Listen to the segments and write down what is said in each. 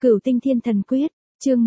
Cửu Tinh Thiên Thần Quyết, chương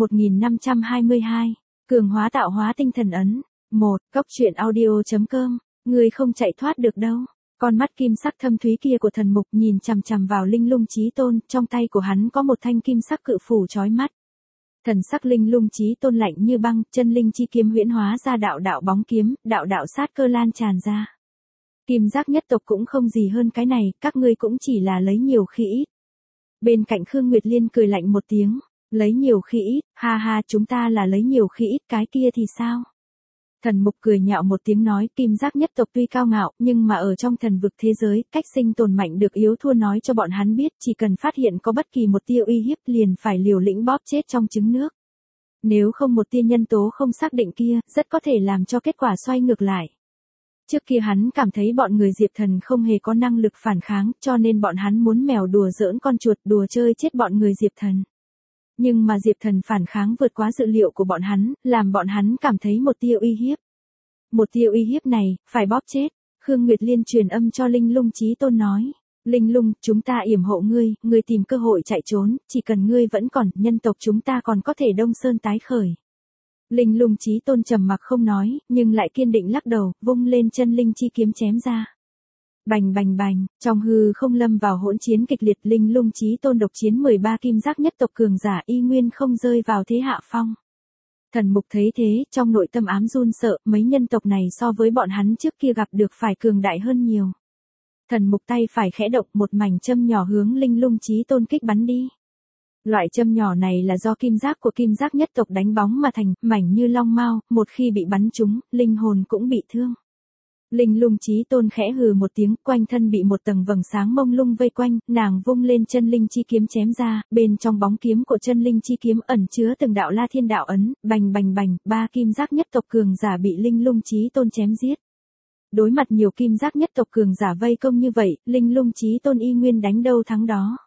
1522, cường hóa tạo hóa tinh thần ấn. 1. Cốc truyện audio.com, người không chạy thoát được đâu. Con mắt kim sắc thâm thúy kia của thần mục nhìn chằm chằm vào Linh Lung Chí Tôn, trong tay của hắn có một thanh kim sắc cự phủ chói mắt. Thần sắc Linh Lung Chí Tôn lạnh như băng, chân linh chi kiếm huyễn hóa ra đạo đạo bóng kiếm, đạo đạo sát cơ lan tràn ra. Kim giác nhất tộc cũng không gì hơn cái này, các ngươi cũng chỉ là lấy nhiều khi ít. Bên cạnh Khương Nguyệt Liên cười lạnh một tiếng, lấy nhiều khi ít, ha ha, chúng ta là lấy nhiều khi ít, cái kia thì sao? Thần mục cười nhạo một tiếng nói, kim giác nhất tộc tuy cao ngạo, nhưng mà ở trong thần vực thế giới, cách sinh tồn mạnh được yếu thua nói cho bọn hắn biết, chỉ cần phát hiện có bất kỳ một tia uy hiếp liền phải liều lĩnh bóp chết trong trứng nước. Nếu không một tia nhân tố không xác định kia, rất có thể làm cho kết quả xoay ngược lại. Trước kia hắn cảm thấy bọn người Diệp Thần không hề có năng lực phản kháng, cho nên bọn hắn muốn mèo đùa giỡn con chuột, đùa chơi chết bọn người Diệp Thần. Nhưng mà Diệp Thần phản kháng vượt quá dự liệu của bọn hắn, làm bọn hắn cảm thấy một tia uy hiếp. Một tia uy hiếp này, phải bóp chết. Khương Nguyệt Liên truyền âm cho Linh Lung Chí Tôn nói. Linh Lung, chúng ta yểm hộ ngươi, ngươi tìm cơ hội chạy trốn, chỉ cần ngươi vẫn còn, nhân tộc chúng ta còn có thể đông sơn tái khởi. Linh Lung Chí Tôn trầm mặc không nói, nhưng lại kiên định lắc đầu, vung lên chân linh chi kiếm chém ra. Bành bành bành, trong hư không lâm vào hỗn chiến kịch liệt, Linh Lung Chí Tôn độc chiến 13 kim giác nhất tộc cường giả y nguyên không rơi vào thế hạ phong. Thần mục thấy thế, trong nội tâm ám run sợ, mấy nhân tộc này so với bọn hắn trước kia gặp được phải cường đại hơn nhiều. Thần mục tay phải khẽ động, một mảnh châm nhỏ hướng Linh Lung Chí Tôn kích bắn đi. Loại châm nhỏ này là do kim giác của kim giác nhất tộc đánh bóng mà thành, mảnh như long mao, một khi bị bắn trúng, linh hồn cũng bị thương. Linh Lung Chí Tôn khẽ hừ một tiếng, quanh thân bị một tầng vầng sáng mông lung vây quanh, nàng vung lên chân linh chi kiếm chém ra, bên trong bóng kiếm của chân linh chi kiếm ẩn chứa từng đạo La Thiên đạo ấn, bành bành bành, ba kim giác nhất tộc cường giả bị Linh Lung Chí Tôn chém giết. Đối mặt nhiều kim giác nhất tộc cường giả vây công như vậy, Linh Lung Chí Tôn y nguyên đánh đâu thắng đó.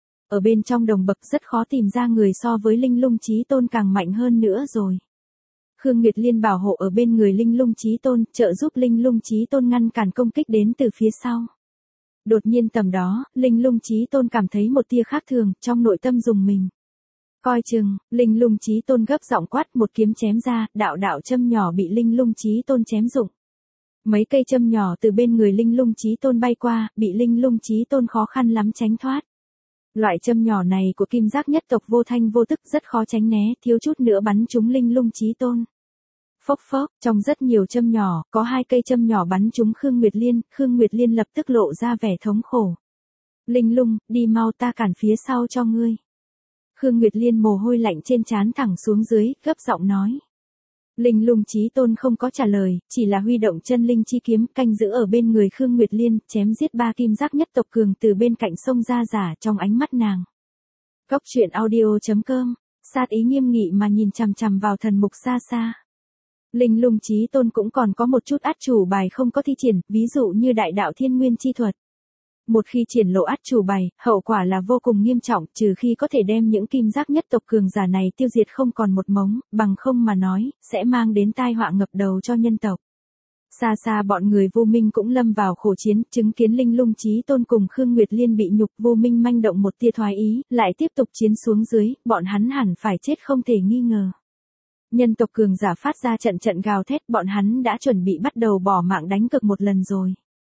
Ở bên trong đồng bậc rất khó tìm ra người so với Linh Lung Chí Tôn càng mạnh hơn nữa rồi. Khương Nguyệt Liên bảo hộ ở bên người Linh Lung Chí Tôn, trợ giúp Linh Lung Chí Tôn ngăn cản công kích đến từ phía sau. Đột nhiên tầm đó, Linh Lung Chí Tôn cảm thấy một tia khác thường, trong nội tâm rùng mình. Coi chừng, Linh Lung Chí Tôn gấp giọng quát, một kiếm chém ra, đạo đạo châm nhỏ bị Linh Lung Chí Tôn chém rụng. Mấy cây châm nhỏ từ bên người Linh Lung Chí Tôn bay qua, bị Linh Lung Chí Tôn khó khăn lắm tránh thoát. Loại châm nhỏ này của kim giác nhất tộc vô thanh vô tức, rất khó tránh né, thiếu chút nữa bắn trúng Linh Lung Chí Tôn. Phốc phốc, trong rất nhiều châm nhỏ, có 2 cây châm nhỏ bắn trúng Khương Nguyệt Liên lập tức lộ ra vẻ thống khổ. Linh Lung, đi mau, ta cản phía sau cho ngươi. Khương Nguyệt Liên mồ hôi lạnh trên trán thẳng xuống dưới, gấp giọng nói. Linh Lung Chí Tôn không có trả lời, chỉ là huy động chân linh chi kiếm canh giữ ở bên người Khương Nguyệt Liên, chém giết 3 kim giác nhất tộc cường từ bên cạnh sông ra giả trong ánh mắt nàng. Cốc truyện audio.com, sát ý nghiêm nghị mà nhìn chằm chằm vào thần mục xa xa. Linh Lung Chí Tôn cũng còn có một chút át chủ bài không có thi triển, ví dụ như đại đạo thiên nguyên chi thuật. Một khi triển lộ át chủ bài, hậu quả là vô cùng nghiêm trọng, trừ khi có thể đem những kim giác nhất tộc cường giả này tiêu diệt không còn một mống, bằng không mà nói, sẽ mang đến tai họa ngập đầu cho nhân tộc. Xa xa bọn người Vô Minh cũng lâm vào khổ chiến, chứng kiến Linh Lung Chí Tôn cùng Khương Nguyệt Liên bị nhục, Vô Minh manh động một tia thoái ý, lại tiếp tục chiến xuống dưới, bọn hắn hẳn phải chết không thể nghi ngờ. Nhân tộc cường giả phát ra trận trận gào thét, bọn hắn đã chuẩn bị bắt đầu bỏ mạng đánh cược một lần rồi.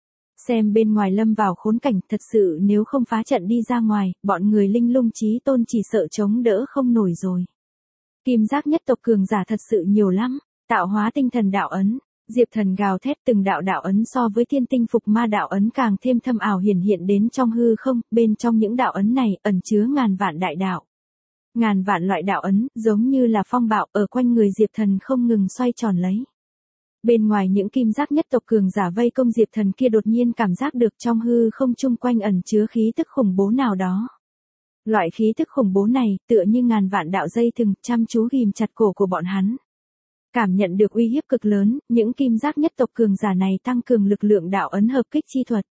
Xem bên ngoài lâm vào khốn cảnh, thật sự nếu không phá trận đi ra ngoài, bọn người Linh Lung Chí Tôn chỉ sợ chống đỡ không nổi rồi. Kim giác nhất tộc cường giả thật sự nhiều lắm, tạo hóa tinh thần đạo ấn, Diệp Thần gào thét, từng đạo đạo ấn so với thiên tinh phục ma đạo ấn càng thêm thâm ảo hiển hiện đến trong hư không, bên trong những đạo ấn này ẩn chứa ngàn vạn đại đạo. Ngàn vạn loại đạo ấn, giống như là phong bạo, ở quanh người Diệp Thần không ngừng xoay tròn lấy. Bên ngoài những kim giác nhất tộc cường giả vây công Diệp Thần kia đột nhiên cảm giác được trong hư không chung quanh ẩn chứa khí tức khủng bố nào đó. Loại khí tức khủng bố này, tựa như ngàn vạn đạo dây thừng, chăm chú ghim chặt cổ của bọn hắn. Cảm nhận được uy hiếp cực lớn, những kim giác nhất tộc cường giả này tăng cường lực lượng đạo ấn hợp kích chi thuật.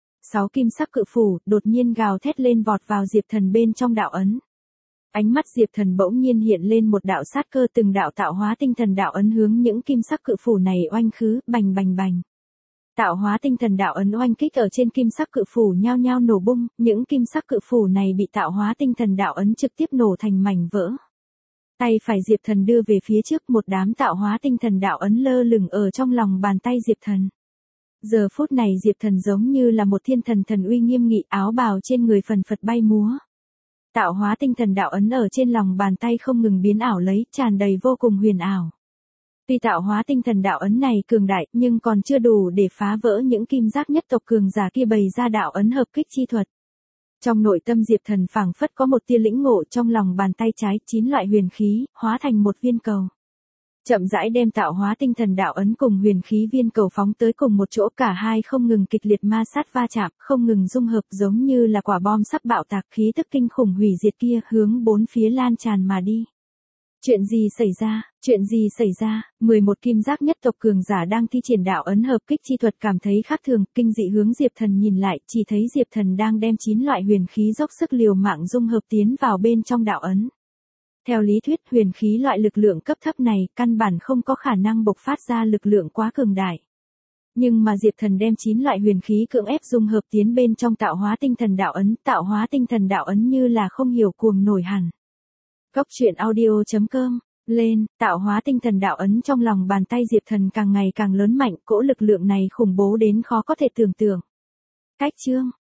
6 kim sắc cự phủ, đột nhiên gào thét lên vọt vào Diệp Thần bên trong đạo ấn. Ánh mắt Diệp Thần bỗng nhiên hiện lên một đạo sát cơ, từng đạo tạo hóa tinh thần đạo ấn hướng những kim sắc cự phủ này oanh khứ, bành bành bành. Tạo hóa tinh thần đạo ấn oanh kích ở trên kim sắc cự phủ nhao nhao nổ bung, những kim sắc cự phủ này bị tạo hóa tinh thần đạo ấn trực tiếp nổ thành mảnh vỡ. Tay phải Diệp Thần đưa về phía trước, một đám tạo hóa tinh thần đạo ấn lơ lửng ở trong lòng bàn tay Diệp Thần. Giờ phút này Diệp Thần giống như là một thiên thần thần uy nghiêm nghị, áo bào trên người phần phật bay múa. Tạo hóa tinh thần đạo ấn ở trên lòng bàn tay không ngừng biến ảo lấy, tràn đầy vô cùng huyền ảo. Tuy tạo hóa tinh thần đạo ấn này cường đại, nhưng còn chưa đủ để phá vỡ những kim giác nhất tộc cường giả kia bày ra đạo ấn hợp kích chi thuật. Trong nội tâm Diệp Thần phảng phất có một tia lĩnh ngộ, trong lòng bàn tay trái 9 loại huyền khí hóa thành một viên cầu. Chậm rãi đem tạo hóa tinh thần đạo ấn cùng huyền khí viên cầu phóng tới cùng một chỗ, cả hai không ngừng kịch liệt ma sát va chạm, không ngừng dung hợp giống như là quả bom sắp bạo tạc, khí tức kinh khủng hủy diệt kia hướng bốn phía lan tràn mà đi. Chuyện gì xảy ra? Chuyện gì xảy ra? 11 kim giác nhất tộc cường giả đang thi triển đạo ấn hợp kích chi thuật cảm thấy khác thường, kinh dị hướng Diệp Thần nhìn lại, chỉ thấy Diệp Thần đang đem 9 loại huyền khí dốc sức liều mạng dung hợp tiến vào bên trong đạo ấn. Theo lý thuyết, huyền khí loại lực lượng cấp thấp này căn bản không có khả năng bộc phát ra lực lượng quá cường đại. Nhưng mà Diệp Thần đem 9 loại huyền khí cưỡng ép dung hợp tiến bên trong tạo hóa tinh thần đạo ấn, tạo hóa tinh thần đạo ấn như là không hiểu cuồng nổi hẳn. Cốc truyện audio.com, lên, tạo hóa tinh thần đạo ấn trong lòng bàn tay Diệp Thần càng ngày càng lớn mạnh, cỗ lực lượng này khủng bố đến khó có thể tưởng tượng. Cách chương